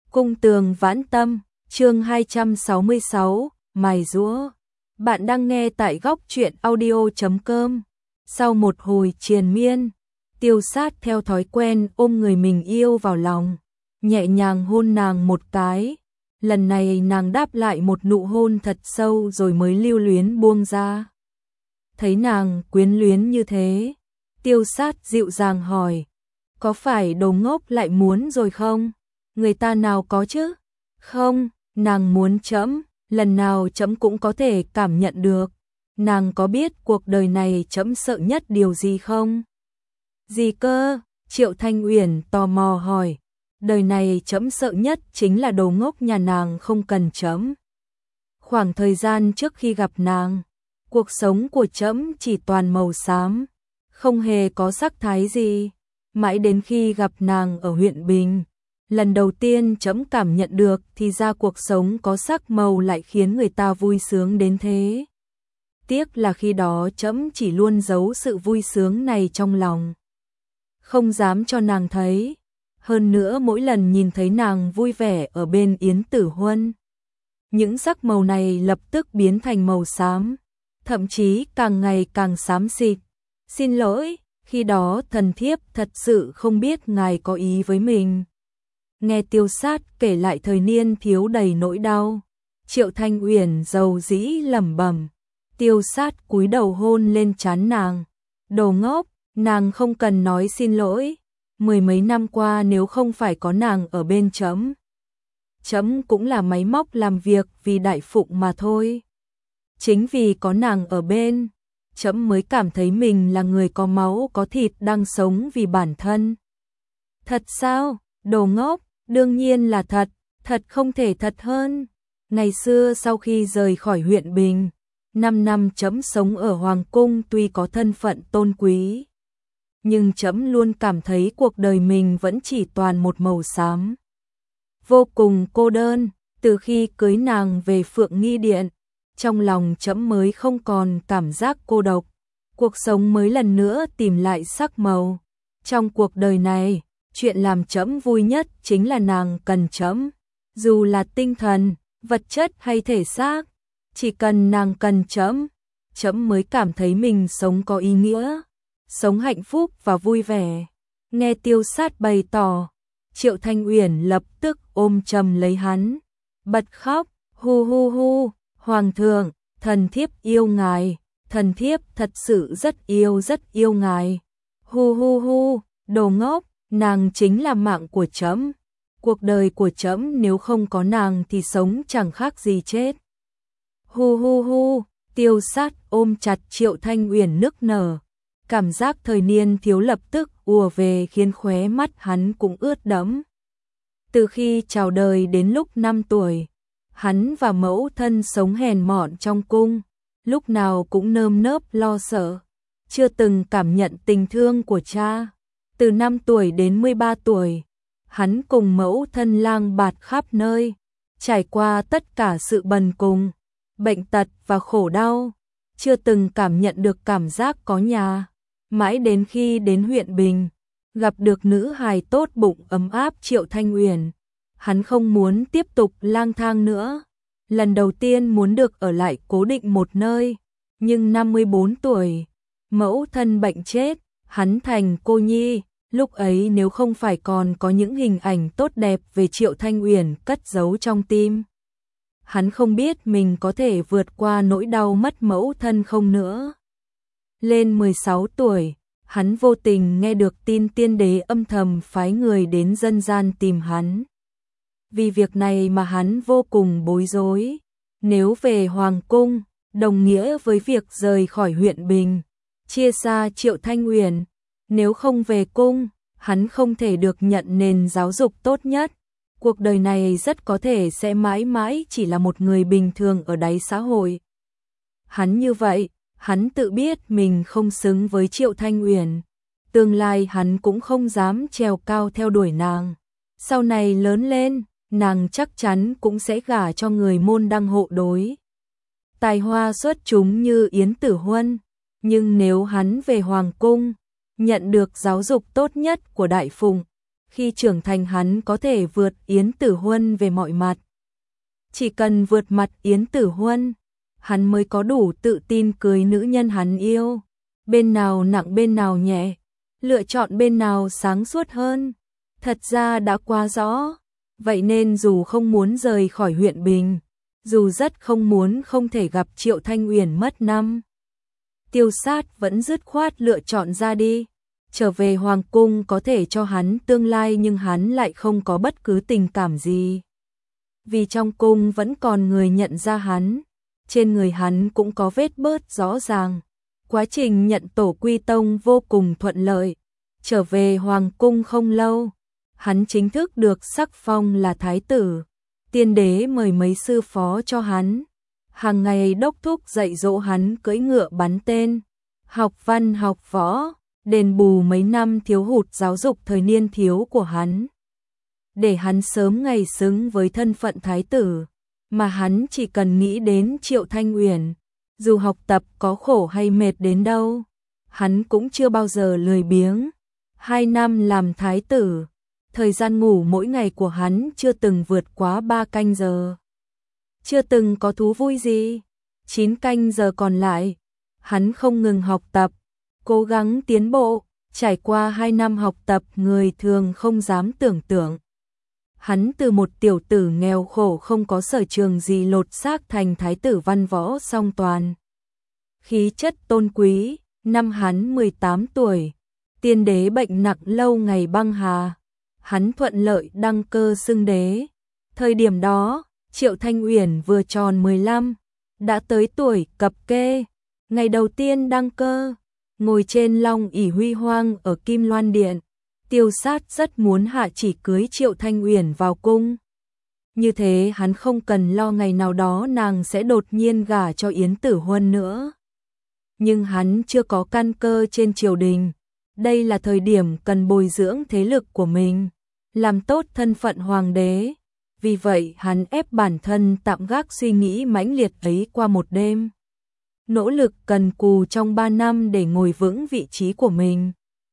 Cung tường vãn tâm, chương 266, mài giũa. Bạn đang nghe tại góc truyện audio.com. Sau một hồi triền miên, Tiêu Sát theo thói quen ôm người mình yêu vào lòng, nhẹ nhàng hôn nàng một cái. Lần này nàng đáp lại một nụ hôn thật sâu rồi mới lưu luyến buông ra. Thấy nàng quyến luyến như thế, Tiêu Sát dịu dàng hỏi, có phải đồ ngốc lại muốn rồi không? Người ta nào có chứ? Không, nàng muốn trẫm, lần nào trẫm cũng có thể cảm nhận được. Nàng có biết cuộc đời này trẫm sợ nhất điều gì không? Gì cơ? Triệu Thanh Uyển tò mò hỏi. Đời này trẫm sợ nhất chính là đồ ngốc nhà nàng không cần trẫm. Khoảng thời gian trước khi gặp nàng, cuộc sống của trẫm chỉ toàn màu xám, không hề có sắc thái gì. Mãi đến khi gặp nàng ở huyện Bình, lần đầu tiên trẫm cảm nhận được thì ra cuộc sống có sắc màu lại khiến người ta vui sướng đến thế. Tiếc là khi đó trẫm chỉ luôn giấu sự vui sướng này trong lòng, không dám cho nàng thấy. Hơn nữa mỗi lần nhìn thấy nàng vui vẻ ở bên Yến Tử Huân, những sắc màu này lập tức biến thành màu xám, thậm chí càng ngày càng xám xịt. Xin lỗi, khi đó thần thiếp thật sự không biết ngài có ý với mình. Nghe Tiêu Sát kể lại thời niên thiếu đầy nỗi đau, Triệu Thanh Uyển dầu dĩ lẩm bẩm. Tiêu Sát cúi đầu hôn lên trán nàng. Đồ ngốc, nàng không cần nói xin lỗi. Mười mấy năm qua nếu không phải có nàng ở bên trẫm, trẫm cũng là máy móc làm việc vì đại phụng mà thôi. Chính vì có nàng ở bên, trẫm mới cảm thấy mình là người có máu có thịt đang sống vì bản thân. Thật sao? Đồ ngốc, đương nhiên là thật, thật không thể thật hơn. Ngày xưa sau khi rời khỏi huyện Bình, 5 năm trẫm sống ở Hoàng Cung tuy có thân phận tôn quý, nhưng trẫm luôn cảm thấy cuộc đời mình vẫn chỉ toàn một màu xám. Vô cùng cô đơn, từ khi cưới nàng về Phượng Nghi Điện, trong lòng trẫm mới không còn cảm giác cô độc. Cuộc sống mới lần nữa tìm lại sắc màu. Trong cuộc đời này, chuyện làm trẫm vui nhất chính là nàng cần trẫm, dù là tinh thần, vật chất hay thể xác, chỉ cần nàng cần trẫm, trẫm mới cảm thấy mình sống có ý nghĩa, sống hạnh phúc và vui vẻ. Nghe Tiêu Sát bày tỏ, Triệu Thanh Uyển lập tức ôm chầm lấy hắn, bật khóc, hu hu hu, hoàng thượng, thần thiếp yêu ngài, thần thiếp thật sự rất yêu ngài. Hu hu hu, đồ ngốc, nàng chính là mạng của trẫm. Cuộc đời của trẫm nếu không có nàng thì sống chẳng khác gì chết. Hu hu hu, Tiêu Sát ôm chặt Triệu Thanh Uyển nức nở. Cảm giác thời niên thiếu lập tức ùa về khiến khóe mắt hắn cũng ướt đẫm. Từ khi chào đời đến lúc 5 tuổi, hắn và mẫu thân sống hèn mọn trong cung, lúc nào cũng nơm nớp lo sợ, chưa từng cảm nhận tình thương của cha. Từ 5 tuổi đến 13 tuổi, hắn cùng mẫu thân lang bạt khắp nơi, trải qua tất cả sự bần cùng, bệnh tật và khổ đau, chưa từng cảm nhận được cảm giác có nhà. Mãi đến khi đến huyện Bình, gặp được nữ hài tốt bụng ấm áp Triệu Thanh Uyển, hắn không muốn tiếp tục lang thang nữa. Lần đầu tiên muốn được ở lại cố định một nơi, nhưng 54 tuổi, mẫu thân bệnh chết, hắn thành cô nhi. Lúc ấy nếu không phải còn có những hình ảnh tốt đẹp về Triệu Thanh Uyển cất giấu trong tim, hắn không biết mình có thể vượt qua nỗi đau mất mẫu thân không nữa. Lên 16 tuổi, hắn vô tình nghe được tin tiên đế âm thầm phái người đến dân gian tìm hắn. Vì việc này mà hắn vô cùng bối rối. Nếu về Hoàng Cung, đồng nghĩa với việc rời khỏi huyện Bình, chia xa Triệu Thanh Uyển. Nếu không về cung, hắn không thể được nhận nền giáo dục tốt nhất. Cuộc đời này rất có thể sẽ mãi mãi chỉ là một người bình thường ở đáy xã hội. Hắn như vậy, hắn tự biết mình không xứng với Triệu Thanh Uyển. Tương lai hắn cũng không dám trèo cao theo đuổi nàng. Sau này lớn lên, nàng chắc chắn cũng sẽ gả cho người môn đăng hộ đối, tài hoa xuất chúng như Yến Tử Huân. Nhưng nếu hắn về Hoàng Cung, nhận được giáo dục tốt nhất của đại phụng, Khi trưởng thành hắn có thể vượt Yến Tử Huân về mọi mặt. Chỉ cần vượt mặt Yến Tử Huân, hắn mới có đủ tự tin cưới nữ nhân hắn yêu. Bên nào nặng bên nào nhẹ, lựa chọn bên nào sáng suốt hơn, thật ra đã quá rõ. Vậy nên dù không muốn rời khỏi huyện Bình, dù rất không muốn không thể gặp Triệu Thanh Uyển mất năm, Tiêu Sát vẫn dứt khoát lựa chọn ra đi. Trở về Hoàng Cung có thể cho hắn tương lai nhưng hắn lại không có bất cứ tình cảm gì. Vì trong cung vẫn còn người nhận ra hắn, trên người hắn cũng có vết bớt rõ ràng. Quá trình nhận tổ quy tông vô cùng thuận lợi. Trở về Hoàng Cung không lâu, hắn chính thức được sắc phong là Thái tử. Tiên đế mời mấy sư phó cho hắn, hàng ngày đốc thúc dạy dỗ hắn cưỡi ngựa bắn tên, học văn học võ, đền bù mấy năm thiếu hụt giáo dục thời niên thiếu của hắn, để hắn sớm ngày xứng với thân phận thái tử. Mà hắn chỉ cần nghĩ đến Triệu Thanh Uyển, dù học tập có khổ hay mệt đến đâu, hắn cũng chưa bao giờ lười biếng. 2 năm làm thái tử, thời gian ngủ mỗi ngày của hắn chưa từng vượt quá 3 canh giờ. Chưa từng có thú vui gì. 9 canh giờ còn lại, hắn không ngừng học tập, cố gắng tiến bộ. Trải qua 2 năm học tập người thường không dám tưởng tượng. Hắn từ một tiểu tử nghèo khổ không có sở trường gì lột xác thành thái tử văn võ song toàn. Khí chất tôn quý, năm hắn 18 tuổi, tiên đế bệnh nặng lâu ngày băng hà. Hắn thuận lợi đăng cơ xưng đế. Thời điểm đó, Triệu Thanh Uyển vừa tròn 15, đã tới tuổi cập kê. Ngày đầu tiên đăng cơ, ngồi trên long ỷ huy hoang ở Kim Loan Điện, Tiêu Sát rất muốn hạ chỉ cưới Triệu Thanh Uyển vào cung. Như thế hắn không cần lo ngày nào đó nàng sẽ đột nhiên gả cho Yến Tử Huân nữa. Nhưng hắn chưa có căn cơ trên triều đình. Đây là thời điểm cần bồi dưỡng thế lực của mình, làm tốt thân phận hoàng đế. Vì vậy hắn ép bản thân tạm gác suy nghĩ mãnh liệt ấy qua một đêm. Nỗ lực cần cù trong 3 năm để ngồi vững vị trí của mình.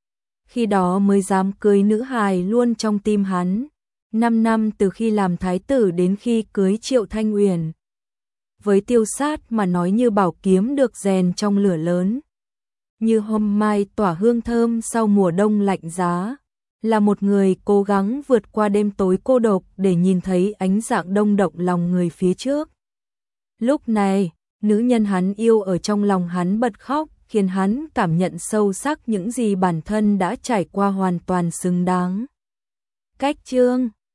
Khi đó mới dám cưới nữ hài luôn trong tim hắn. 5 năm từ khi làm thái tử đến khi cưới Triệu Thanh Uyển. Với Tiêu Sát mà nói như bảo kiếm được rèn trong lửa lớn. Như hôm mai tỏa hương thơm sau mùa đông lạnh giá. Là một người cố gắng vượt qua đêm tối cô độc để nhìn thấy ánh dạng đông động lòng người phía trước. Lúc này, nữ nhân hắn yêu ở trong lòng hắn bật khóc, khiến hắn cảm nhận sâu sắc những gì bản thân đã trải qua hoàn toàn xứng đáng. Cách chương